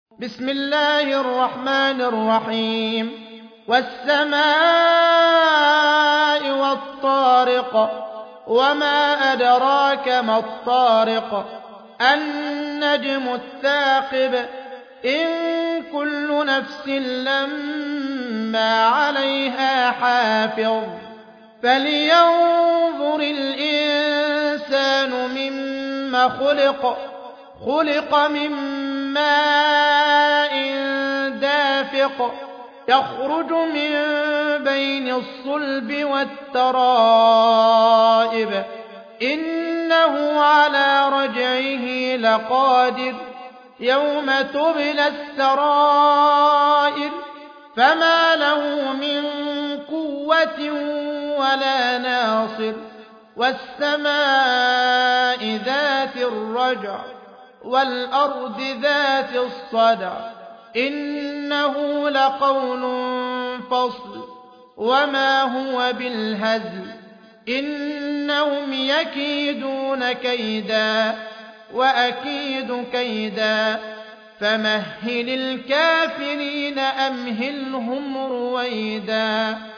بسم الله الرحمن الرحيم والسماء والطارق وما أدراك ما الطارق النجم الثاقب إن كل نفس لما عليها حافظ فلينظر الإنسان مما خلق من ماء دافق يخرج من بين الصلب والترائب إنه على رجعه لقادر يوم تبلى السرائر فما له من قوة ولا ناصر والسماء ذات الرجع والأرض ذات الصدع إنه لقول فصل وما هو بالهزل إنهم يكيدون كيدا وأكيد كيدا فمهل الكافرين أمهلهم رويدا